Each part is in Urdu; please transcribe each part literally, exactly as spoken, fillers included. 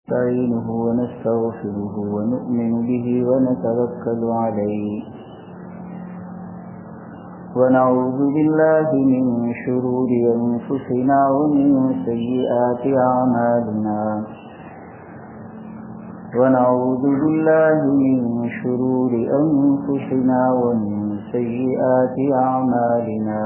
نستعينه ونستغفره ونؤمن به ونتوكل عليه ونعوذ بالله من شرور أنفسنا ومن سيئات أعمالنا ونعوذ بالله من شرور أنفسنا ومن سيئات أعمالنا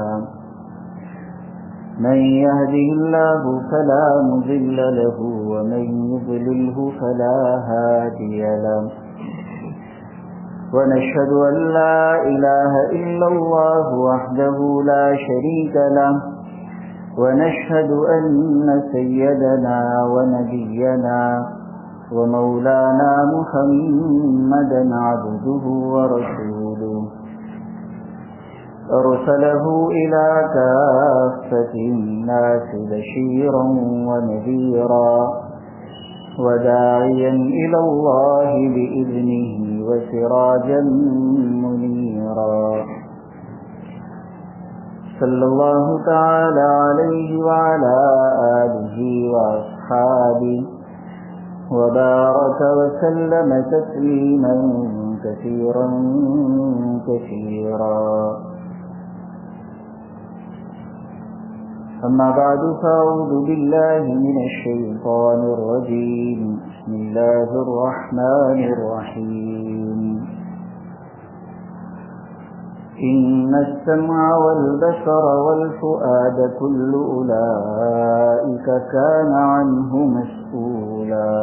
من يهده الله فلا مضل له ومن يضلله فلا هادي له ونشهد أن لا إله إلا الله وحده لا شريك له ونشهد أن سيدنا ونبينا ومولانا محمدا عبده ورسوله أرسله إلى كافة الناس بشيرا ونذيرا وداعيا إلى الله بإذنه وسراجا منيرا صلى الله تعالى عليه وعلى آله وأصحابه وبارك وسلم تسليما كثيرا كثيرا أما بعد فأعوذ بالله من الشيطان الرجيم بسم الله الرحمن الرحيم إن السمع والبصر والفؤاد كل أولئك كان عنه مسؤولا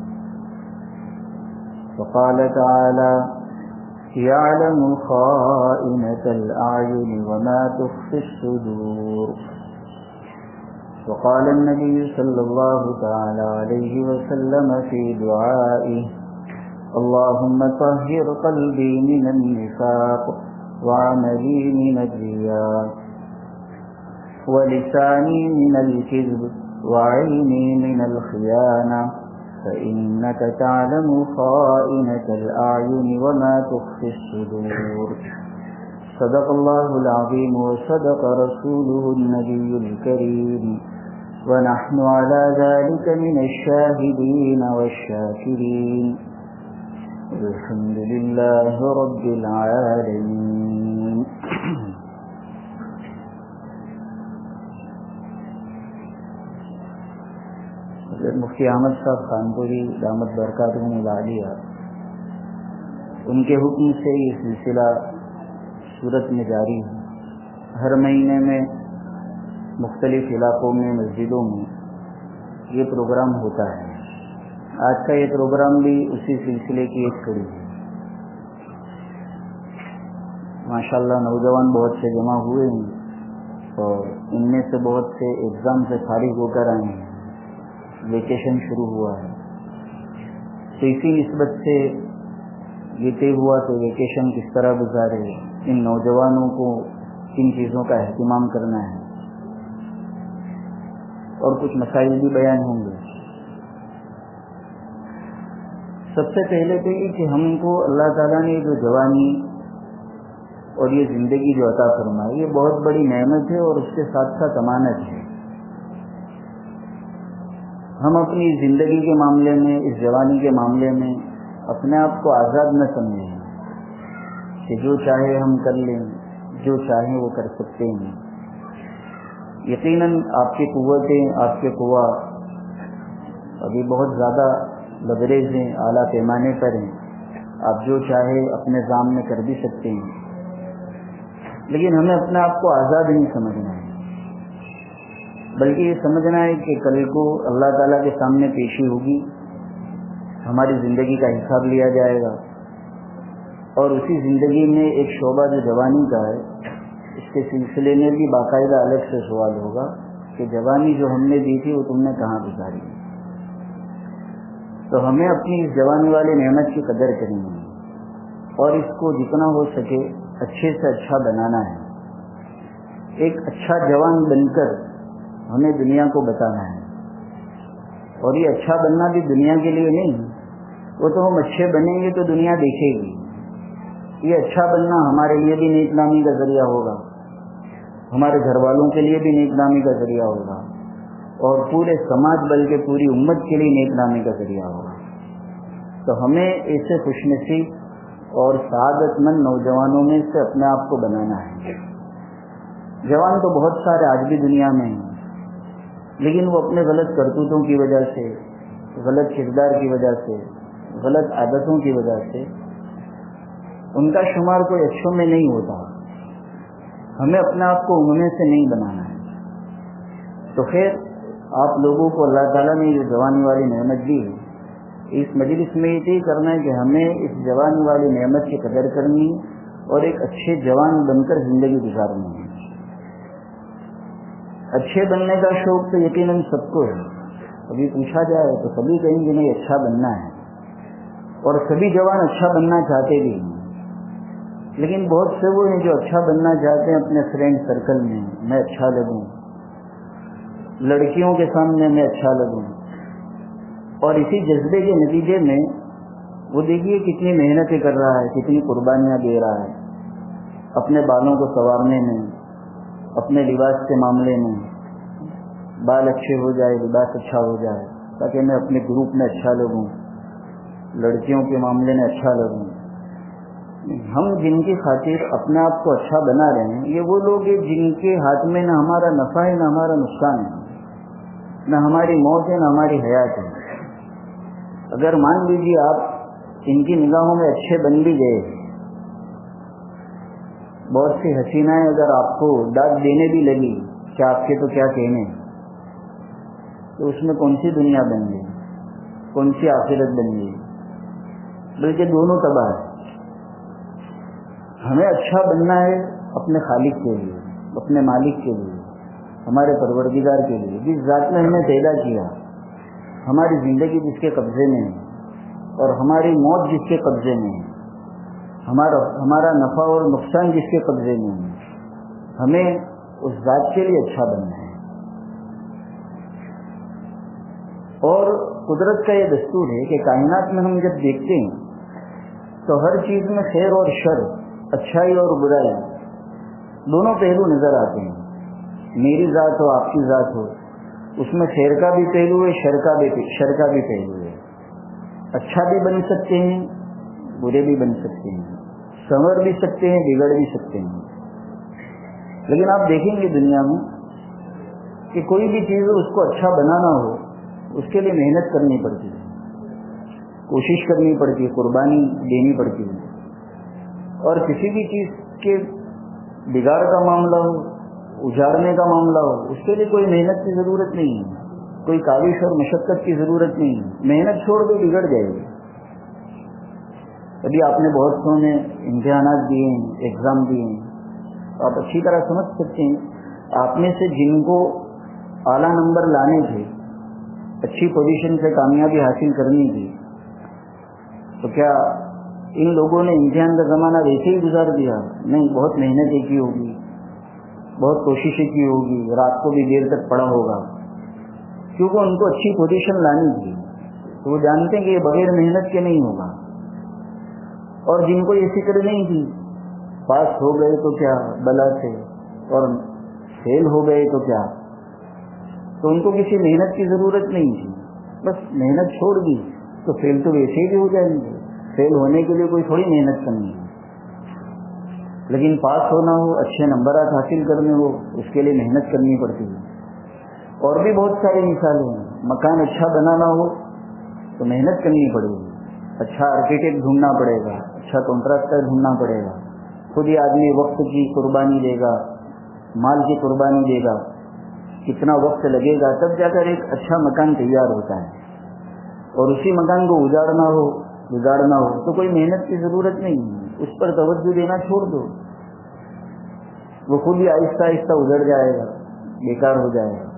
وقال تعالى يعلم خائنة الأعين وما تخفي الصدور وقال النبي صلى الله تعالى عليه وسلم في دعائه اللهم طهر قلبي من النفاق وعملي من الرياء ولساني من الكذب وعيني من الخيانة فإنك تعلم خائنة الأعين وما تخفي الصدور صدق الله العظيم وصدق رسوله النبي الكريم ونحن على ذلك من الشاهدين والشاكرين الحمد لله رب العالمين. مفتی احمد صاحب خانپوری دامت برکاتہم العالیہ ان کے حکم سے یہ سلسلہ صورت میں جاری ہے. ہر مہینے میں مختلف علاقوں میں مسجدوں میں یہ پروگرام ہوتا ہے. آج کا یہ پروگرام بھی اسی سلسلے کی ایک کڑی ہے. ماشاءاللہ نوجوان بہت سے جمع ہوئے ہیں اور ان میں سے بہت سے ایگزام سے فارغ ہو کر آئے ہیں. ویکیشن شروع ہوا ہے تو اسی نسبت سے یہ طے ہوا کہ ویکیشن کس طرح گزارے, ان نوجوانوں کو کن چیزوں کا اہتمام کرنا ہے اور کچھ مسائل بھی بیان ہوں گے. سب سے پہلے تو یہ کہ ہم کو اللہ تعالیٰ نے جو جوانی اور یہ زندگی جو عطا فرمائی یہ بہت بڑی نعمت ہے اور اس کے ساتھ ساتھ امانت ہے. ہم اپنی زندگی کے معاملے میں, اس جوانی کے معاملے میں اپنے آپ کو آزاد نہ سمجھیں کہ جو چاہے ہم کر لیں, جو چاہیں وہ کر سکتے ہیں. یقیناً آپ کی قوتیں, آپ کے قوا ابھی بہت زیادہ لبریز ہیں, اعلیٰ پیمانے پر ہیں. آپ جو چاہے اپنے ذام میں کر بھی سکتے ہیں, لیکن ہمیں اپنے آپ کو آزاد نہیں سمجھنا ہے, بلکہ یہ سمجھنا ہے کہ کل کو اللہ تعالیٰ کے سامنے پیشی ہوگی, ہماری زندگی کا حساب لیا جائے گا اور اسی زندگی میں ایک شعبہ جو جوانی کا ہے اس کے سلسلے میں بھی باقاعدہ الگ سے سوال ہوگا کہ جوانی جو ہم نے دی تھی وہ تم نے کہاں گزاری. تو ہمیں اپنی اس جوانی والی نعمت کی قدر کرنی ہے اور اس کو جتنا ہو سکے اچھے سے اچھا بنانا ہے. ایک اچھا جوان بن کر ہمیں دنیا کو بتانا ہے اور یہ اچھا بننا بھی دنیا کے لیے نہیں, وہ تو ہم اچھے بنیں گے تو دنیا دیکھے گی. یہ اچھا بننا ہمارے لیے بھی نیک نامی کا ذریعہ ہوگا, ہمارے گھر والوں کے لیے بھی نیک نامی کا ذریعہ ہوگا اور پورے سماج بلکہ پوری امت کے لیے نیک نامی کا ذریعہ ہوگا. تو ہمیں ایسے خوش نصیب اور سعادت مند نوجوانوں میں سے اپنے آپ کو بنانا ہے. جوان تو بہت سارے آج بھی دنیا میں ہیں، لیکن وہ اپنے غلط کرتوتوں کی وجہ سے، غلط کردار کی وجہ سے، غلط عادتوں کی وجہ سے ان کا شمار کوئی اچھوں میں نہیں ہوتا. ہمیں اپنے آپ کو ان میں سے نہیں بنانا ہے. تو خیر، آپ لوگوں کو اللہ تعالیٰ نے جو جوانی والی نعمت دی، اس مجلس میں یہ کرنا ہے کہ ہمیں اس جوانی والی نعمت کی قدر کرنی اور ایک اچھے جوان بن کر زندگی گزارنی ہے. اچھے بننے کا شوق تو یقیناً سب کو ہے. ابھی پوچھا جائے تو سبھی کہیں گے نہیں اچھا بننا ہے، اور سبھی جوان اچھا بننا چاہتے بھی ہیں. لیکن بہت سے وہ ہیں جو اچھا بننا چاہتے ہیں اپنے فرینڈ سرکل میں، میں اچھا لگوں، لڑکیوں کے سامنے میں اچھا لگوں، اور اسی جذبے کے نتیجے میں وہ دیکھیے کتنی محنتیں کر رہا ہے، کتنی قربانیاں دے رہا ہے اپنے بالوں کو سنوارنے میں، اپنے لباس کے معاملے میں. بال اچھے ہو جائے، لباس اچھا ہو جائے تاکہ میں اپنے گروپ میں اچھا لگوں، لڑکیوں کے معاملے میں اچھا لگوں. ہم جن کی خاطر اپنے آپ کو اچھا بنا رہے ہیں یہ وہ لوگ ہیں جن کے ہاتھ میں نہ ہمارا نفع ہے نہ ہمارا نقصان ہے، نہ ہماری موت ہے نہ ہماری حیات ہے. اگر مان لیجیے آپ ان کی نگاہوں میں اچھے بن بھی گئے، بہت سی حسینائیں اگر آپ کو داد دینے بھی لگی کہ آپ کے تو کیا کہنے، تو اس میں کون سی دنیا بن گئی، کون سی آخرت بن گئی؟ بلکہ دونوں تباہ ہے. ہمیں اچھا بننا ہے اپنے خالق کے لیے، اپنے مالک کے لیے، ہمارے پروردگار کے لیے، جس ذات نے ہمیں پیدا کیا، ہماری زندگی جس کے قبضے میں ہے اور ہماری موت جس کے قبضے میں ہے، ہمارا ہمارا نفع اور نقصان جس کے قبضے میں ہے. ہمیں اس ذات کے لیے اچھا بننا ہے. اور قدرت کا یہ دستور ہے کہ کائنات میں ہم جب دیکھتے ہیں تو ہر چیز میں خیر اور شر، اچھائی اور برائی دونوں پہلو نظر آتے ہیں. میری ذات ہو، آپ کی ذات ہو، اس میں خیر کا بھی پہلو ہے، شر کا بھی شر کا بھی پہلو ہے. اچھا بھی بن سکتے ہیں، برے بھی بن سکتے ہیں، سنور بھی سکتے ہیں، بگڑ بھی سکتے ہیں. لیکن آپ دیکھیں گے دنیا میں کہ کوئی بھی چیز اس کو اچھا بنانا ہو اس کے لیے محنت کرنی پڑتی ہے، کوشش کرنی پڑتی ہے، قربانی دینی پڑتی ہے. اور کسی بھی چیز کے بگاڑ کا معاملہ ہو، اجاڑنے کا معاملہ ہو، اس کے لیے کوئی محنت کی ضرورت نہیں ہے، کوئی کاوش اور مشقت کی ضرورت نہیں ہے. محنت چھوڑ کے بگڑ جائے گی. ابھی آپ نے بہت سو نے امتحانات دیے ہیں، ایگزام دیے ہیں، آپ اچھی طرح سمجھ سکتے ہیں آپ میں سے جن کو اعلیٰ نمبر لانے تھے، اچھی پوزیشن سے کامیابی حاصل کرنی تھی، تو کیا ان لوگوں نے امتحان کا زمانہ ویسے ہی گزار دیا؟ نہیں، بہت محنتیں کی ہوگی، بہت کوششیں کی ہوگی، رات کو بھی دیر تک پڑھا ہوگا، کیونکہ ان کو اچھی پوزیشن لانی تھی. تو وہ جانتے ہیں کہ یہ بغیر محنت کے نہیں ہوگا. اور جن کو یہ فکر نہیں تھی، پاس ہو گئے تو کیا بلا سے، اور فیل ہو گئے تو کیا، تو ان کو کسی محنت کی ضرورت نہیں تھی. بس محنت چھوڑ دی تو فیل تو ویسے ہی بھی ہو جائیں گے. فیل ہونے کے لیے کوئی تھوڑی محنت کرنی ہے، لیکن پاس ہونا ہو، اچھے نمبرات حاصل کرنے ہو، اس کے لیے محنت کرنی پڑتی ہے. اور بھی بہت ساری مثالیں ہیں. مکان اچھا بنانا ہو تو محنت کرنی پڑے گی، اچھا آرکیٹیکٹ ڈھونڈنا پڑے گا، اچھا کانٹریکٹر ڈھونڈنا پڑے گا، خود ہی آدمی وقت کی قربانی دے گا، مال کی قربانی دے گا، کتنا وقت لگے گا، تب جا کر ایک اچھا مکان تیار ہوتا ہے. اور اسی مکان کو اجاڑنا ہو، بگاڑنا ہو تو کوئی محنت کی ضرورت نہیں ہے، اس پر توجہ دینا چھوڑ دو، وہ خود ہی آہستہ آہستہ اجڑ جائے گا، بیکار ہو جائے گا.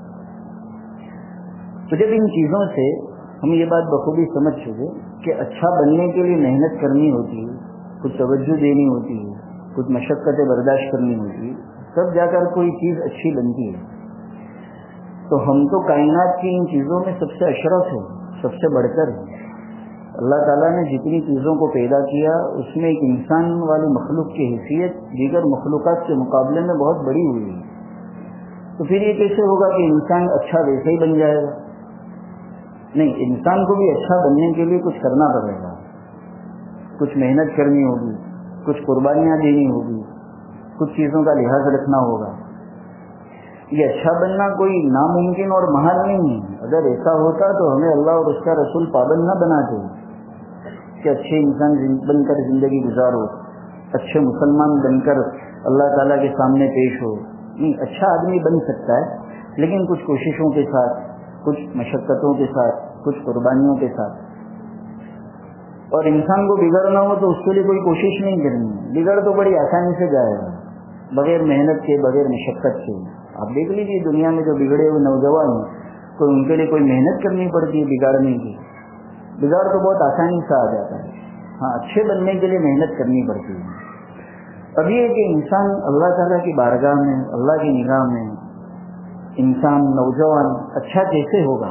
تو جب ان چیزوں سے ہم یہ بات بخوبی سمجھ چکے کہ اچھا بننے کے لیے محنت کرنی ہوتی ہے، کچھ توجہ دینی ہوتی ہے، کچھ مشقتیں برداشت کرنی ہوتی ہے، تب جا کر کوئی چیز اچھی بنتی ہے. تو ہم تو کائنات کی ان چیزوں میں سب سے اشرف ہے، سب سے بڑھ کر ہے. اللہ تعالیٰ نے جتنی چیزوں کو پیدا کیا اس میں ایک انسان والی مخلوق کی حیثیت دیگر مخلوقات کے مقابلے میں بہت بڑی ہوئی ہے. تو پھر یہ کیسے ہوگا کہ انسان اچھا ویسے ہی بن جائے گا؟ نہیں، انسان کو بھی اچھا بننے کے لیے کچھ کرنا پڑے گا، کچھ محنت کرنی ہوگی، کچھ قربانیاں دینی ہوگی، کچھ چیزوں کا لحاظ رکھنا ہوگا۔ یہ اچھا بننا کوئی ناممکن اور محال نہیں ہے۔ اگر ایسا ہوتا تو ہمیں اللہ اور اس کا رسول پابند نہ بناتے کہ اچھے انسان بن کر زندگی گزارو، اچھے مسلمان بن کر اللہ تعالیٰ کے سامنے پیش ہو۔ نہیں، اچھا آدمی بن سکتا ہے لیکن کچھ کوششوں کے ساتھ، کچھ مشقتوں کے ساتھ، کچھ قربانیوں کے ساتھ۔ اور انسان کو بگڑنا ہو تو اس کے لیے کوئی کوشش نہیں کرنی ہے، بگڑ تو بڑی آسانی سے جائے گا، بغیر محنت کے، بغیر مشقت کے۔ آپ دیکھ لیجیے دنیا میں جو بگڑے ہوئے نوجوان ہیں، تو ان کے لیے کوئی محنت کرنی پڑتی ہے بگاڑنے کی؟ بگاڑ تو بہت آسانی سے آ جاتا ہے، ہاں اچھے بننے کے لیے محنت کرنی پڑتی ہے۔ اب یہ کہ انسان اللہ تعالیٰ کی بارگاہ میں، اللہ کی نگاہ میں انسان نوجوان اچھا کیسے ہوگا؟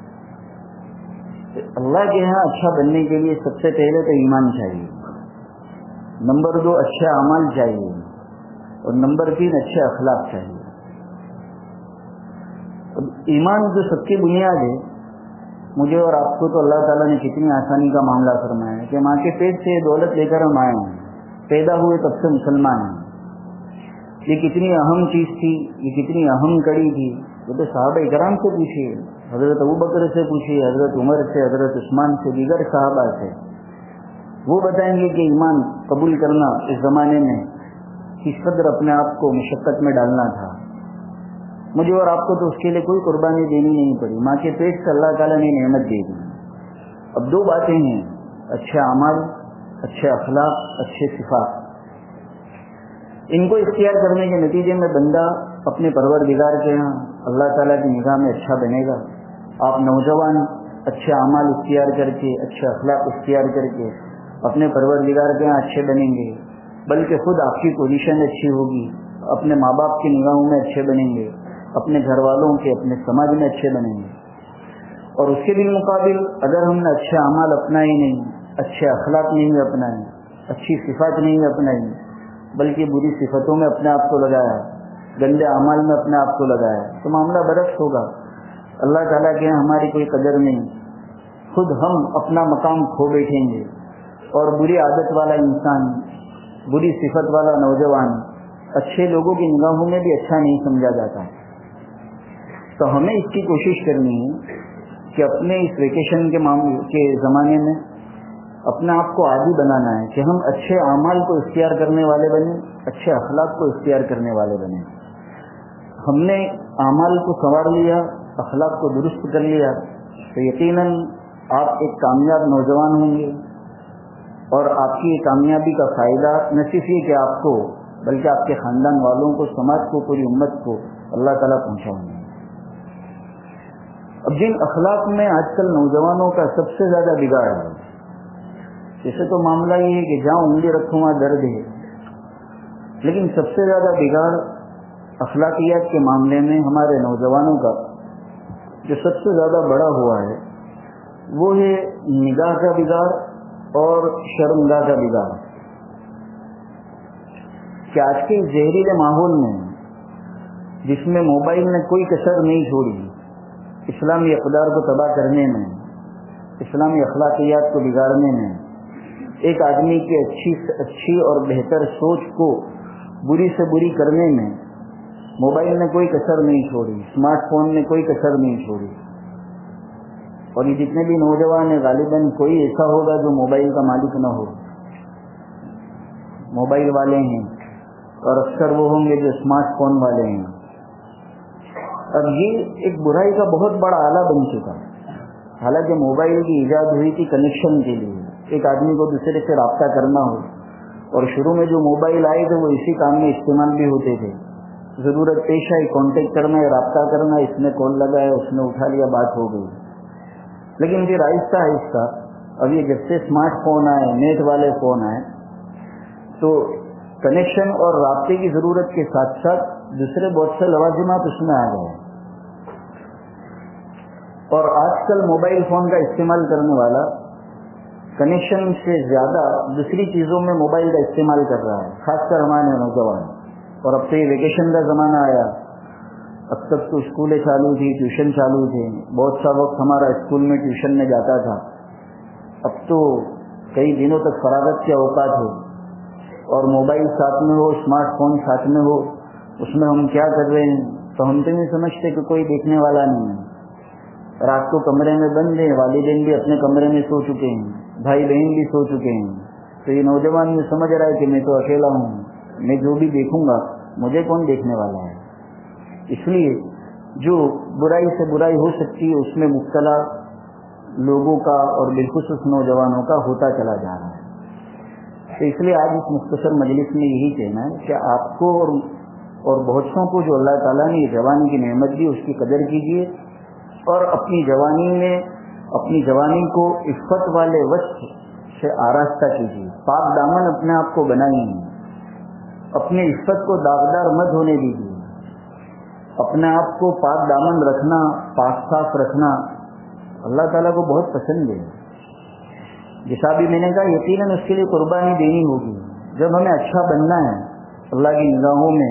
اللہ کے ہاں اچھا بننے کے لیے سب سے پہلے تو ایمان چاہیے، نمبر دو اچھے اعمال چاہیے، اور نمبر تین اچھے اخلاق چاہیے۔ اب ایمان جو سب کی بنیاد ہے، مجھے اور آپ کو تو اللہ تعالیٰ نے کتنی آسانی کا معاملہ فرمایا ہے کہ ماں کے پیٹ سے دولت لے کر ہم آئے ہیں، پیدا ہوئے تب سے مسلمان ہیں۔ یہ کتنی اہم چیز تھی، یہ کتنی اہم کڑی تھی، وہ تو صحابہ اکرام سے پوچھیے، حضرت ابوبکر سے پوچھیے، حضرت عمر سے، حضرت عثمان سے، دیگر صحابہ سے، وہ بتائیں گے کہ ایمان قبول کرنا اس زمانے میں کس قدر اپنے آپ کو مشقت میں ڈالنا تھا۔ مجھے اور آپ کو تو اس کے لیے کوئی قربانی دینی نہیں پڑی، ماں کے پیٹ سے اللہ تعالیٰ نے نعمت دے دی۔ اب دو باتیں ہیں، اچھے اعمال، اچھے اخلاق، اچھے صفات۔ ان کو اختیار کرنے کے نتیجے میں بندہ اپنے پروردگار کے ہاں اللہ تعالیٰ کی نگاہ میں اچھا بنے گا۔ آپ نوجوان اچھے اعمال اختیار کر کے، اچھے اخلاق اختیار کر کے اپنے پروردگار کے ہاں اچھے بنیں گے، بلکہ خود آپ کی پوزیشن اچھی ہوگی، اپنے ماں باپ کی نگاہوں میں اچھے بنیں گے، اپنے گھر والوں کے، اپنے سماج میں اچھے بنیں گے۔ اور اس کے بالمقابل اگر ہم نے اچھے اعمال اپنائے نہیں، اچھے اخلاق نہیں اپنائے، اچھی صفات نہیں اپنائی، بلکہ بری صفتوں میں اپنے آپ کو لگایا، گندے اعمال میں اپنے آپ کو لگایا، تو معاملہ برعکس ہوگا۔ اللہ تعالیٰ کے یہاں ہماری کوئی قدر نہیں، خود ہم اپنا مقام کھو بیٹھیں گے، اور بری عادت والا انسان، بری صفت والا نوجوان اچھے لوگوں کی نگاہوں میں بھی اچھا نہیں سمجھا جاتا۔ تو ہمیں اس کی کوشش کرنی ہے کہ اپنے اس ویکیشن کے معاملے کے زمانے میں اپنے آپ کو عادی بنانا ہے کہ ہم اچھے اعمال کو اختیار کرنے والے بنیں، اچھے اخلاق کو اختیار کرنے والے بنیں۔ ہم نے اعمال کو سنوار لیا، اخلاق کو درست کر لیا، تو یقیناً آپ ایک کامیاب نوجوان ہوں گے، اور آپ کی کامیابی کا فائدہ نہ صرف یہ کہ آپ کو، بلکہ آپ کے خاندان والوں کو، سماج کو، پوری امت کو اللہ تعالیٰ پہنچائیں گے۔ اب جن اخلاق میں آج کل نوجوانوں کا سب سے زیادہ بگاڑ ہے، جیسے تو معاملہ یہ ہے کہ جہاں انگلی رکھوں وہاں درد ہے، لیکن سب سے زیادہ بگاڑ اخلاقیات کے معاملے میں ہمارے نوجوانوں کا جو سب سے زیادہ بڑا ہوا ہے، وہ ہے نگاہ کا بگاڑ اور شرمگاہ کا بگاڑ۔ کہ آج کے زہریلے ماحول میں، جس میں موبائل نے کوئی کسر نہیں چھوڑی اسلامی اقدار کو تباہ کرنے میں، اسلامی اخلاقیات کو بگاڑنے میں، ایک آدمی کی اچھی سے اچھی اور بہتر سوچ کو بری سے بری کرنے میں موبائل نے کوئی کسر نہیں چھوڑی، اسمارٹ فون نے کوئی کسر نہیں چھوڑی۔ اور یہ جتنے بھی نوجوان ہیں، غالباً کوئی ایسا ہوگا جو موبائل کا مالک نہ ہو، موبائل والے ہیں، اور اکثر وہ ہوں گے جو اسمارٹ فون والے ہیں۔ اب یہ ایک برائی کا بہت بڑا آلہ بن چکا ہے۔ حالانکہ موبائل کی ایجاد ہوئی تھی کنیکشن کے لیے، ایک آدمی کو دوسرے سے رابطہ کرنا ہو، اور شروع میں جو موبائل آئے تھے وہ اسی کام میں استعمال بھی ہوتے تھے۔ ضرورت پیش آئی، کانٹیکٹ کرنا ہے، رابطہ کرنا، اس نے کال لگایا، اس نے اٹھا لیا، بات ہو گئی۔ لیکن پھر آہستہ آہستہ اب یہ جب سے اسمارٹ فون آئے، نیٹ والے فون آئے، تو کنیکشن اور رابطے کی ضرورت کے ساتھ ساتھ دوسرے بہت سے لوازمات اس میں آ گئے، اور آج کل موبائل فون کا استعمال کرنے والا کنیکشن سے زیادہ دوسری چیزوں میں موبائل کا استعمال کر رہا ہے، خاص کر ہمارے نوجوان۔ اور اب تو یہ ویکیشن کا زمانہ آیا، اب تک تو اسکولیں چالو تھی، ٹیوشن چالو تھے، بہت سا وقت ہمارا اسکول میں ٹیوشن میں جاتا تھا. اب تو کئی دنوں تک فراغت کے اوقات ہو اور موبائل ساتھ میں ہو، اسمارٹ فون ساتھ میں ہو، اس میں ہم کیا کر رہے ہیں تو ہم تو نہیں سمجھتے کہ کوئی دیکھنے والا نہیں ہے. رات کو کمرے میں بند ہیں، والدین بھی اپنے کمرے میں سو چکے ہیں، بھائی بہن بھی سو چکے ہیں، تو یہ نوجوان یہ سمجھ رہا ہے کہ میں تو اکیلا ہوں، میں جو بھی دیکھوں گا مجھے کون دیکھنے والا ہے. اس لیے جو برائی سے برائی ہو سکتی ہے اس میں مبتلا لوگوں کا اور بالخصوص نوجوانوں کا ہوتا چلا جا رہا ہے. تو اس لیے آج اس مختصر مجلس میں یہی کہنا ہے کہ آپ کو اور اور بہتوں کو جو اللہ تعالیٰ نے یہ جوانی کی نعمت دی اس کی قدر کیجیے، اور اپنی جوانی میں اپنی جوانی کو عفت والے وقت سے آراستہ کیجیے. پاک دامن اپنے آپ کو بنائیے، اپنی عفت کو داغدار مت ہونے دیجیے. اپنے آپ کو پاک دامن رکھنا، پاک صاف رکھنا اللہ تعالیٰ کو بہت پسند ہے. جیسا بھی میں نے کہا یقیناً اس کے لیے قربانی دینی ہوگی. جب ہمیں اچھا بننا ہے اللہ کی نگاہوں میں،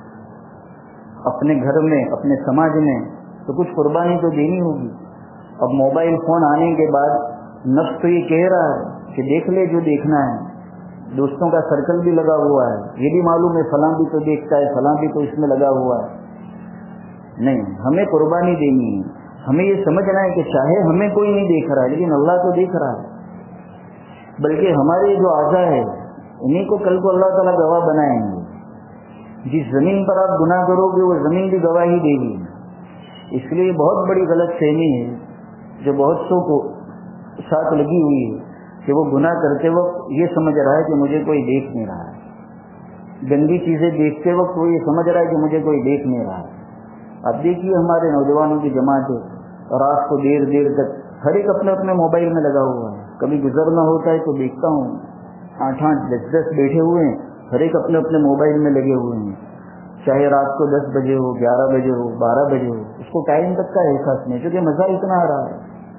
اپنے گھر میں، اپنے سماج میں، تو کچھ قربانی تو دینی ہوگی. اب موبائل فون آنے کے بعد نفس تو یہ کہہ رہا ہے کہ دیکھ لے جو دیکھنا ہے، دوستوں کا سرکل بھی لگا ہوا ہے، یہ بھی معلوم ہے فلاں بھی تو دیکھتا ہے، فلاں بھی تو اس میں لگا ہوا ہے. نہیں، ہمیں قربانی دینی ہے. ہمیں یہ سمجھنا ہے کہ چاہے ہمیں کوئی نہیں دیکھ رہا ہے لیکن اللہ تو دیکھ رہا ہے. بلکہ ہمارے جو اعضاء ہے انہیں کو کل کو اللہ تعالیٰ گواہ بنائیں گے. جس زمین پر آپ گناہ کرو گے وہ زمین بھی گواہی دے گی. اس لیے بہت بڑی غلط فہمی ہے جو بہت سو کو ساتھ لگی ہوئی ہے کہ وہ گناہ کرتے وقت یہ سمجھ رہا ہے کہ مجھے کوئی دیکھ نہیں رہا ہے. گندی چیزیں دیکھتے وقت وہ یہ سمجھ رہا ہے کہ مجھے کوئی دیکھ نہیں رہا ہے. اب دیکھیے ہمارے نوجوانوں کی جماعت ہے، رات کو دیر دیر تک ہر ایک اپنے اپنے موبائل میں لگا ہوا ہے. کبھی گزرنا ہوتا ہے تو دیکھتا ہوں آٹھ آٹھ دس دس بیٹھے ہوئے ہیں، ہر ایک اپنے اپنے موبائل میں لگے ہوئے ہیں. چاہے رات کو دس بجے ہو، گیارہ بجے ہو، بارہ بجے ہو، اس کو ٹائم تک کا احساس نہیں، کیونکہ مزہ اتنا آ رہا ہے.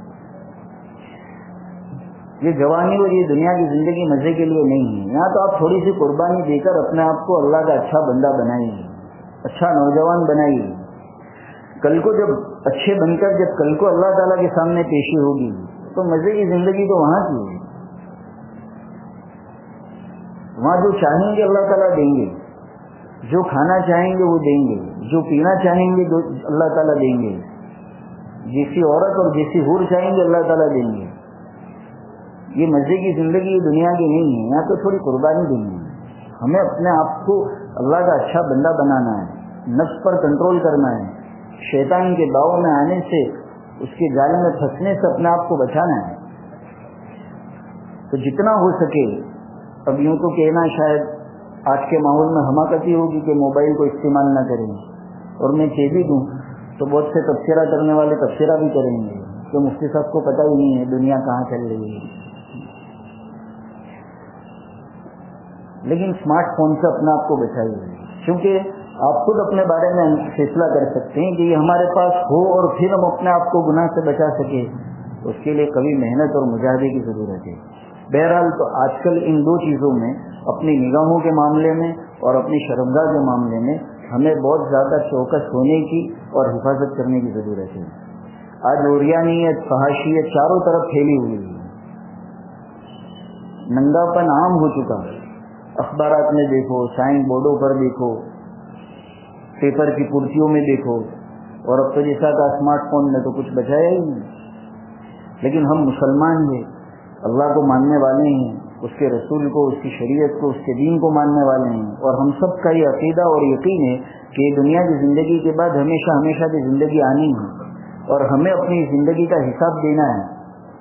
یہ جوانی اور یہ دنیا کی زندگی مزے کے لیے نہیں ہے. یہاں تو آپ تھوڑی سی قربانی دے کر اپنے آپ کو اللہ کا اچھا بندہ بنائیے، اچھا نوجوان بنائیے. کل کو جب اچھے بن کر جب کل کو اللہ تعالیٰ کے سامنے پیشی ہوگی تو مزے کی زندگی تو وہاں کی ہے. وہاں جو چاہیں گے اللہ تعالیٰ دیں گے، جو کھانا چاہیں گے وہ دیں گے، جو پینا چاہیں گے اللہ تعالیٰ دیں گے، جیسی عورت اور جیسی حور چاہیں گے اللہ تعالیٰ دیں گے. یہ مزے کی زندگی دنیا کی نہیں ہے. یہاں تو تھوڑی قربانی دینی ہے. ہمیں اپنے آپ کو اللہ کا اچھا بندہ بنانا ہے، نفس پر کنٹرول کرنا ہے، شیطان کے داؤ میں آنے سے، اس کے جال میں پھنسنے سے اپنے آپ کو بچانا ہے. تو جتنا ہو سکے، اب یوں تو کہنا شاید آج کے ماحول میں حماقتی ہوگی کہ موبائل کو استعمال نہ کریں، اور میں کہہ بھی دوں تو بہت سے تبصرہ کرنے والے تبصرہ بھی کریں گے کہ مفتی صاحب کو پتہ ہی نہیں ہے دنیا کہاں چل رہی ہے. لیکن اسمارٹ فون سے اپنے آپ کو بچائیے، کیونکہ آپ خود اپنے بارے میں فیصلہ کر سکتے ہیں کہ یہ ہمارے پاس ہو اور پھر ہم اپنے آپ کو گناہ سے بچا سکیں. اس کے لیے کبھی محنت اور مجاہدے کی ضرورت ہے. بہرحال تو آج کل ان دو چیزوں میں، اپنی نگاہوں کے معاملے میں اور اپنی شرمگاہ کے معاملے میں، ہمیں بہت زیادہ چوکس ہونے کی اور حفاظت کرنے کی ضرورت ہے. آج اوریانیت، فحاشیت چاروں طرف پھیلی ہوئی ہے، ننگا پن عام ہو چکا ہے. اخبارات میں دیکھو، سائن بورڈوں پر دیکھو، پیپر کی کرسیوں میں دیکھو، اور اب تو جیسا کا اسمارٹ فون نے تو کچھ بچایا ہی نہیں. لیکن ہم مسلمان ہیں، اللہ کو ماننے والے ہیں، اس کے رسول کو، اس کی شریعت کو، اس کے دین کو ماننے والے ہیں، اور ہم سب کا یہ عقیدہ اور یقین ہے کہ دنیا کی زندگی کے بعد ہمیشہ ہمیشہ کی زندگی آنی ہے اور ہمیں اپنی زندگی کا حساب دینا ہے.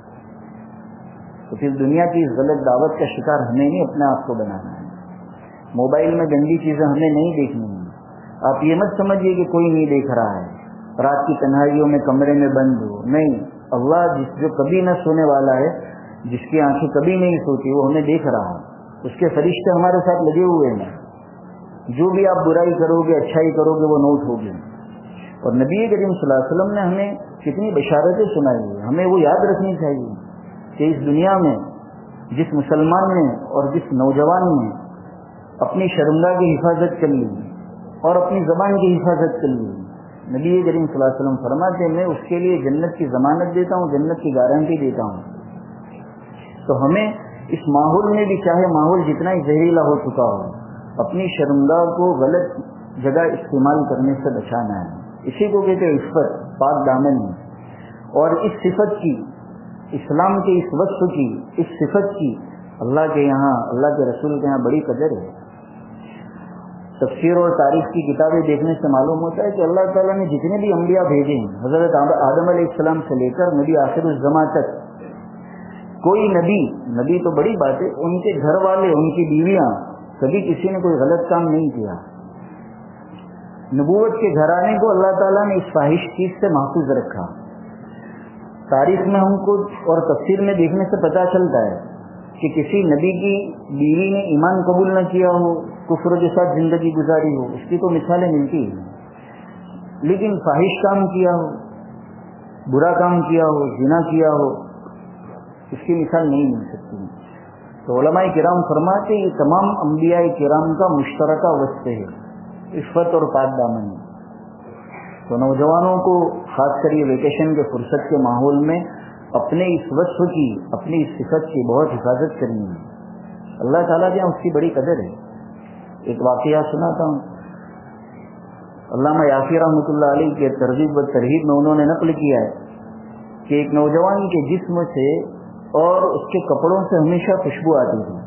تو پھر دنیا کی اس غلط دعوت کا شکار ہمیں نہیں اپنے آپ کو بنانا ہے. موبائل میں گندی چیزیں ہمیں نہیں دیکھنی ہیں. آپ یہ مت سمجھیے کہ کوئی نہیں دیکھ رہا ہے، رات کی تنہائیوں میں کمرے میں بند ہو. نہیں، اللہ جس جو کبھی نہ سونے والا ہے، جس کی آنکھیں کبھی نہیں سوتی، وہ ہمیں دیکھ رہا ہے. اس کے فرشتے ہمارے ساتھ لگے ہوئے ہیں. جو بھی آپ برائی کرو گے، اچھائی کرو گے، وہ نوٹ ہوگی. اور نبی کریم صلی اللہ علیہ وسلم نے ہمیں کتنی بشارتیں سنائی ہیں. ہمیں وہ یاد رکھنی چاہیے کہ اس دنیا میں جس مسلمان نے اور جس نوجوان نے اپنی شرمگاہ کی حفاظت کر لی اور اپنی زبان کی حفاظت کر لی، نبی کریم صلی اللہ علیہ وسلم فرماتے ہیں میں اس کے لیے جنت کی ضمانت دیتا ہوں، جنت کی گارنٹی دیتا ہوں۔ تو ہمیں اس ماحول میں بھی چاہے ماحول جتنا ہی زہریلا ہو چکا ہو، اپنی شرمگاہ کو غلط جگہ استعمال کرنے سے بچانا ہے۔ اسی کو کہتے ہیں عفت، پاک دامن ہے۔ اور اس صفت کی، اسلام کے اس وصف کی، اس صفت کی اللہ کے یہاں، اللہ کے رسول کے یہاں بڑی قدر ہے۔ تفسیر اور تاریخ کی کتابیں دیکھنے سے معلوم ہوتا ہے کہ اللہ تعالیٰ نے جتنے بھی انبیاء بھیجے ہیں، حضرت آدم علیہ السلام سے لے کر نبی آخر الزماں تک، کوئی نبی نبی تو بڑی بات ہے، ان کے گھر والے، ان کی بیویاں، کبھی کسی نے کوئی غلط کام نہیں کیا۔ نبوت کے گھرانے کو اللہ تعالیٰ نے اس فاحش چیز سے محفوظ رکھا۔ تاریخ میں ہم کو اور تفسیر میں دیکھنے سے پتہ چلتا ہے کہ کسی نبی کی بیوی نے ایمان قبول نہ کیا ہو، کفر کے ساتھ زندگی گزاری ہو، اس کی تو مثالیں ملتی ہیں، لیکن فاحش کام کیا ہو، برا کام کیا ہو، زنا کیا ہو، اس کی مثال نہیں مل سکتی۔ تو علماء کرام فرماتے ہیں یہ تمام انبیاء کرام کا مشترکہ وصف ہے، عفت اور پاک دامنی۔ تو نوجوانوں کو خاص کر یہ ویکیشن کے فرصت کے ماحول میں اپنے اس وصف کی، اپنی اس صفت کی بہت حفاظت کرنی ہے۔ اللہ تعالیٰ کے یہاں اس کی بڑی قدر ہے۔ ایک واقعہ سناتا ہوں، علامہ یافی رحمۃ اللہ علیہ کے ترغیب و ترہیب میں انہوں نے نقل کیا ہے کہ ایک نوجوان کے جسم سے اور اس کے کپڑوں سے ہمیشہ خوشبو آتی تھی۔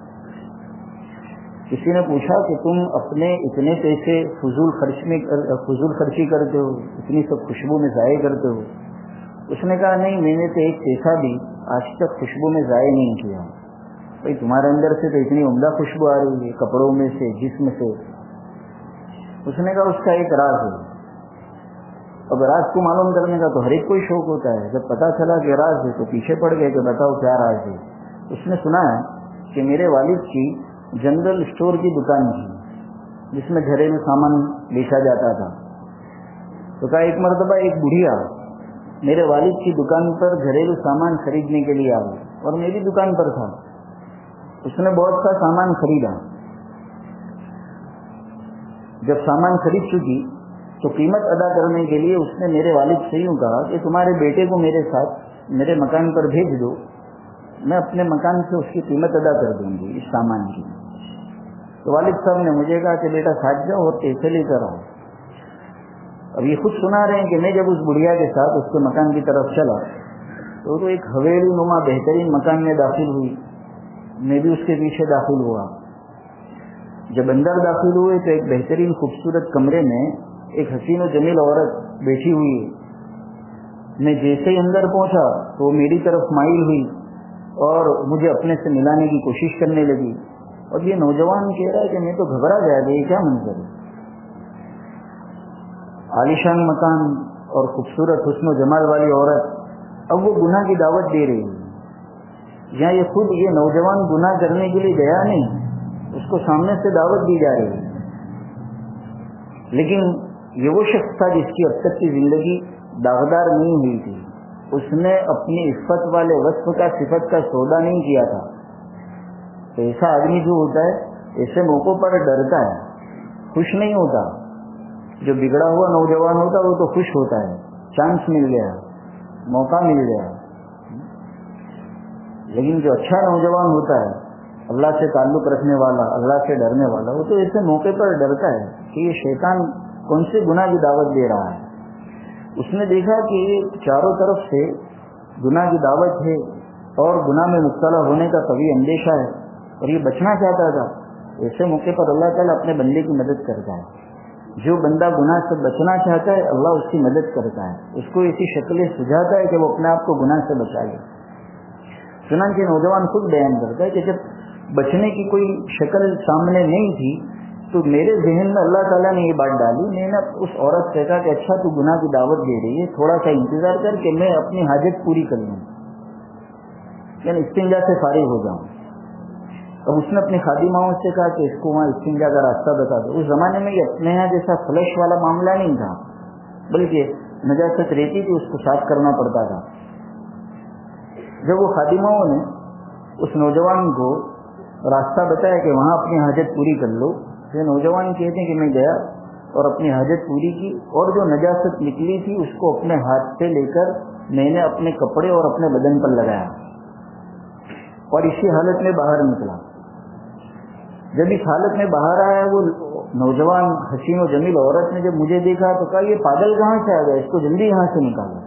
کسی نے پوچھا کہ تم اپنے اتنے پیسے فضول خرچ میں فضول خرچی کرتے ہو، اتنی سب خوشبو میں ضائع کرتے ہو؟ اس نے کہا نہیں، میں نے تو ایک پیسہ بھی آج تک خوشبو میں ضائع نہیں کیا۔ بھائی تمہارے اندر سے تو اتنی عمدہ خوشبو آ رہی ہے، کپڑوں میں سے، جسم سے۔ اس نے کہا اس کا ایک راز ہے۔ اب راز کو معلوم کرنے کا تو ہر ایک کوئی شوق ہوتا ہے۔ جب پتا چلا کہ راز ہے تو پیچھے پڑ گئے کہ بتاؤ کیا راز ہے۔ اس نے سنا ہے کہ میرے والد کی جنرل اسٹور کی دکان تھی جس میں گھریلو سامان بیچا جاتا تھا۔ تو کہا ایک مرتبہ ایک بڑھیا میرے والد کی دکان پر گھریلو سامان خریدنے کے لیے آئی اور میں بھی دکان پر تھا۔ اس نے بہت سا سامان خریدا۔ جب سامان خرید چکی تو قیمت ادا کرنے کے لیے اس نے میرے والد سے یوں کہا کہ تمہارے بیٹے کو میرے ساتھ میرے مکان پر بھیج دو، میں اپنے مکان سے اس کی قیمت ادا کر دوں گی اس سامان کی۔ تو والد صاحب نے مجھے کہا کہ بیٹا ساتھ جاؤ اور پیسے لے کر آؤ۔ اب یہ خود سنا رہے ہیں کہ میں جب اس بڑھیا کے ساتھ اس کے مکان کی طرف چلا تو تو ایک حویلی نما بہترین مکان میں داخل ہوئی، میں بھی اس کے پیچھے داخل ہوا۔ جب اندر داخل ہوئے تو ایک بہترین خوبصورت کمرے میں ایک حسین و جمیل عورت بیٹھی ہوئی ہے۔ میں جیسے ہی اندر پہنچا تو وہ میری طرف مائل ہوئی اور مجھے اپنے سے ملانے کی کوشش کرنے لگی، اور یہ نوجوان کہہ رہا ہے کہ میں تو گھبرا گیا کہ یہ کیا منظر ہے۔ عالیشان مکان اور خوبصورت حسن و جمال والی عورت اب وہ گناہ کی دعوت دے رہی ہے۔ یہاں یہ خود یہ نوجوان گناہ کرنے کے لیے گیا نہیں، اس کو سامنے سے دعوت دی جا رہی ہے۔ لیکن یہ وہ شخص تھا جس کی اب تک کی زندگی داغدار نہیں ہوئی تھی، اس نے اپنی عفت والے وصف کا، صفت کا سودا نہیں کیا تھا۔ تو ایسا آدمی جو ہوتا ہے ایسے موقعوں پر ڈرتا ہے، خوش نہیں ہوتا۔ جو بگڑا ہوا نوجوان ہوتا ہے وہ تو خوش ہوتا ہے، چانس مل گیا، موقع مل گیا۔ لیکن جو اچھا نوجوان ہوتا ہے، اللہ سے تعلق رکھنے والا، اللہ سے ڈرنے والا، وہ تو ایسے موقع پر ڈرتا ہے کہ یہ شیطان کون سے گناہ کی دعوت دے رہا ہے۔ اس نے دیکھا کہ چاروں طرف سے گناہ کی دعوت ہے اور گناہ میں مبتلا ہونے کا قوی اندیشہ ہے اور یہ بچنا چاہتا تھا۔ ایسے موقع پر اللہ تعالیٰ اپنے بندے کی مدد کرتا ہے۔ جو بندہ گناہ سے بچنا چاہتا ہے اللہ اس کی مدد کرتا ہے، اس کو ایسی شکلیں سجھاتا ہے کہ وہ اپنے آپ کو گناہ سے بچا لے۔ چنانچہ نوجوان خود بیان کرتا ہے کہ جب بچنے کی کوئی شکل سامنے نہیں تھی تو میرے ذہن میں اللہ تعالیٰ نے یہ بات ڈالی، میں نے اس عورت سے کہا کہ اچھا تو گناہ کی دعوت دے رہی ہے، تھوڑا سا انتظار کر کے میں اپنی حاجت پوری کر لوں، یعنی استنجا سے فارغ ہو جاؤں۔ اب اس نے اپنی خادماؤں سے کہا کہ اس کو وہاں استنجا کا راستہ بتا دو۔ اس زمانے میں یہ اپنے یہاں جیسا فلش والا معاملہ نہیں تھا، بلکہ نجاست رہتی تھی، اس کو صاف کرنا پڑتا تھا۔ جب وہ خادماؤں نے اس نوجوان کو راستہ بتایا کہ وہاں اپنی حاجت پوری کر لو، یہ نوجوان کہتے ہیں کہ میں گیا اور اپنی حاجت پوری کی، اور جو نجاست نکلی تھی اس کو اپنے ہاتھ سے لے کر میں نے اپنے کپڑے اور اپنے بدن پر لگایا اور اسی حالت میں باہر نکلا۔ جب اس حالت میں باہر آیا، وہ نوجوان حسین و جمیل عورت نے جب مجھے دیکھا تو کہا یہ پاگل کہاں سے آ گیا، اس کو جلدی یہاں سے نکالو۔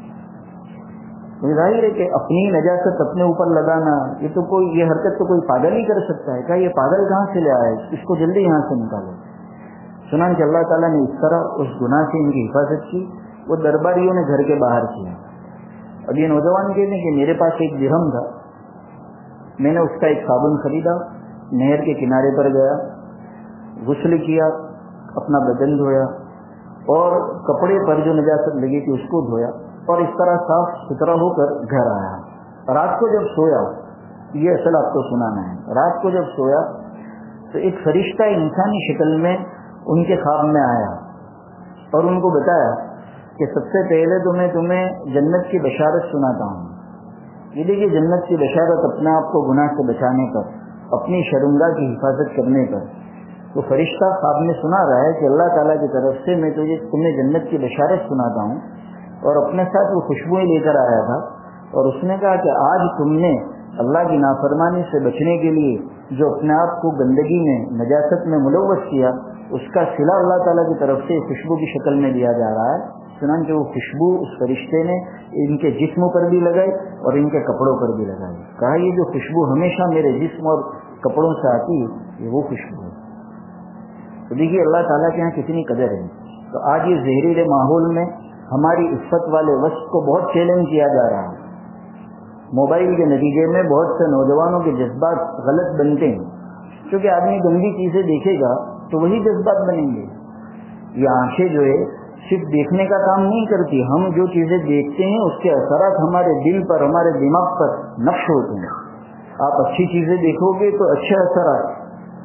ظاہر ہے کہ اپنی نجاست اپنے اوپر لگانا، یہ تو کوئی یہ حرکت تو کوئی پاگل ہی کر سکتا ہے۔ کہا یہ پاگل کہاں سے لے آیا، اس کو جلدی یہاں سے نکالو۔ چنانچہ اللہ تعالیٰ نے اس طرح اس گناہ سے ان کی حفاظت کی۔ وہ درباریوں نے گھر کے باہر کیا۔ اب یہ نوجوان کہتے ہیں کہ میرے پاس ایک درہم تھا، میں نے اس کا ایک صابن خریدا، نہر کے کنارے پر گیا، غسل کیا، اپنا بدن دھویا اور کپڑے پر جو نجاست لگی تھی اس کو دھویا، اور اس طرح صاف ستھرا ہو کر گھر آیا۔ رات کو جب سویا، یہ اصل آپ کو سنانا ہے، رات کو جب سویا تو ایک فرشتہ انسانی شکل میں ان کے خواب میں آیا اور ان کو بتایا کہ سب سے پہلے تو میں تمہیں جنت کی بشارت سناتا ہوں۔ یہ دیکھیے جنت کی بشارت اپنے آپ کو گناہ سے بچانے پر، اپنی شرمگاہ کی حفاظت کرنے پر۔ تو فرشتہ خواب میں سنا رہا ہے کہ اللہ تعالیٰ کی طرف سے میں تجھے تمہیں جنت کی بشارت سناتا ہوں، اور اپنے ساتھ وہ خوشبوئیں لے کر آیا تھا، اور اس نے کہا کہ آج تم نے اللہ کی نافرمانی سے بچنے کے لیے جو اپنے آپ کو گندگی میں، نجاست میں ملوث کیا، اس کا صلہ اللہ تعالیٰ کی طرف سے خوشبو کی شکل میں دیا جا رہا ہے۔ چنانچہ وہ خوشبو اس فرشتے نے ان کے جسم پر بھی لگائی اور ان کے کپڑوں پر بھی لگائی۔ کہا یہ جو خوشبو ہمیشہ میرے جسم اور کپڑوں سے آتی ہے، یہ وہ خوشبو ہے۔ تو دیکھیے اللہ تعالیٰ کے یہاں کتنی قدر ہے۔ تو آج یہ زہریلے ماحول میں ہماری عفت والے وصف کو بہت چیلنج کیا جا رہا ہے۔ موبائل کے نتیجے میں بہت سے نوجوانوں کے جذبات غلط بنتے ہیں، کیونکہ آدمی گندی چیزیں دیکھے گا تو وہی جذبات بنیں گے۔ یہ آنکھیں جو ہے صرف دیکھنے کا کام نہیں کرتی، ہم جو چیزیں دیکھتے ہیں اس کے اثرات ہمارے دل پر، ہمارے دماغ پر نقش ہوتے ہیں۔ آپ اچھی چیزیں دیکھو گے تو اچھے اثرات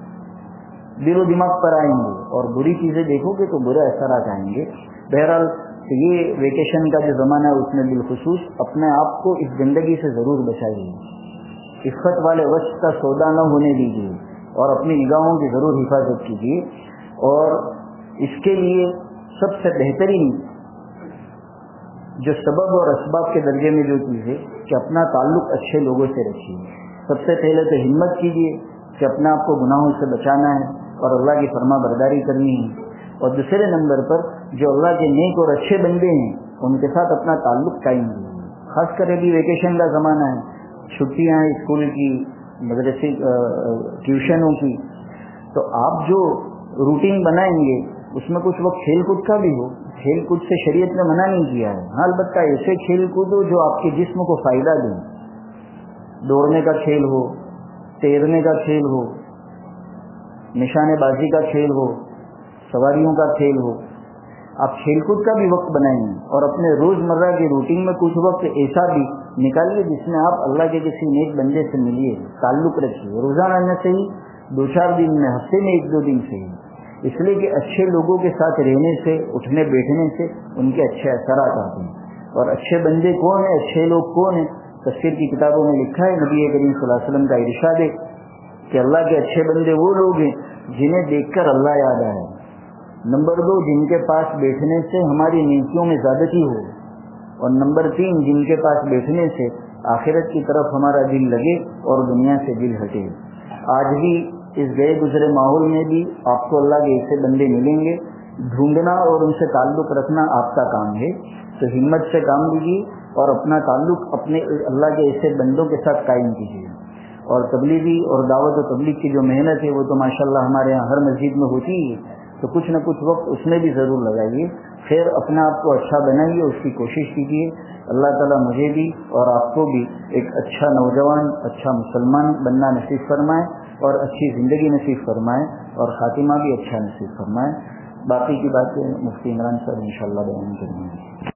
دل و دماغ پر آئیں گے، اور بری چیزیں دیکھو گے تو برے اثرات آئیں گے۔ بہرحال یہ ویکیشن کا جو زمانہ ہے اس میں بالخصوص اپنے آپ کو اس زندگی سے ضرور بچائیے، عفت والے وقت کا سودا نہ ہونے دیجیے، اور اپنی نگاہوں کی ضرور حفاظت کیجیے۔ اور اس کے لیے سب سے بہترین جو سبب اور اسباب کے درجے میں جو چیز ہے کہ اپنا تعلق اچھے لوگوں سے رکھیے۔ سب سے پہلے تو ہمت کیجیے کہ اپنے آپ کو گناہوں سے بچانا ہے اور اللہ کی فرما برداری کرنی ہے، اور دوسرے نمبر پر جو اللہ کے نیک اور اچھے بندے ہیں ان کے ساتھ اپنا تعلق قائم کیجیے۔ خاص کر ابھی ویکیشن کا زمانہ ہے، چھٹیاں ہیں اسکول کی، مدرسے ٹیوشنوں کی، تو آپ جو روٹین بنائیں گے اس میں کچھ وقت کھیل کود کا بھی ہو۔ کھیل کود سے شریعت نے منع نہیں کیا ہے، ہاں البتہ ایسے کھیل کود ہو جو آپ کے جسم کو فائدہ دیں، دوڑنے کا کھیل ہو، تیرنے کا کھیل ہو، نشانے بازی کا کھیل ہو، سواریوں کا کھیل ہو۔ آپ کھیل کود کا بھی وقت بنائیں اور اپنے روزمرہ کی روٹین میں کچھ وقت ایسا بھی نکالیے جس میں آپ اللہ کے کسی نیک بندے سے ملیے، تعلق رکھیے، روزانہ نہ صحیح، دو چار دن میں، ہفتے میں ایک دو دن صحیح، اس لیے کہ اچھے لوگوں کے ساتھ رہنے سے، اٹھنے بیٹھنے سے ان کے اچھے اثرات آتے ہیں۔ اور اچھے بندے کون ہیں، اچھے لوگ کون ہیں؟ تفسیر کی کتابوں میں لکھا ہے، نبی کریم صلی اللہ علیہ وسلم کا ارشاد ہے کہ اللہ کے اچھے بندے وہ لوگ ہیں جنہیں دیکھ کر اللہ یاد آئے۔ نمبر دو، جن کے پاس بیٹھنے سے ہماری نیکیوں میں زیادتی ہو، اور نمبر تین، جن کے پاس بیٹھنے سے آخرت کی طرف ہمارا دل لگے اور دنیا سے دل ہٹے۔ آج بھی اس گئے گزرے ماحول میں بھی آپ کو اللہ کے ایسے بندے ملیں گے، ڈھونڈنا اور ان سے تعلق رکھنا آپ کا کام ہے۔ تو ہمت سے کام لیجیے اور اپنا تعلق اپنے اللہ کے ایسے بندوں کے ساتھ قائم کیجیے۔ اور تبلیغی اور دعوت و تبلیغ کی جو محنت ہے وہ تو ماشاءاللہ ہمارے یہاں ہر مسجد میں ہوتی ہی ہے، تو کچھ نہ کچھ وقت اس میں بھی ضرور لگائیے۔ خیر اپنے آپ کو اچھا بنائیے، اس کی کوشش کیجیے۔ اللہ تعالیٰ مجھے بھی اور آپ کو بھی ایک اچھا نوجوان، اچھا مسلمان بننا نصیب فرمائے، اور اچھی زندگی نصیب فرمائے، اور خاتمہ بھی اچھا نصیب فرمائے۔ باقی کی باتیں مفتی عمران صاحب انشاءاللہ بیان کریں گے۔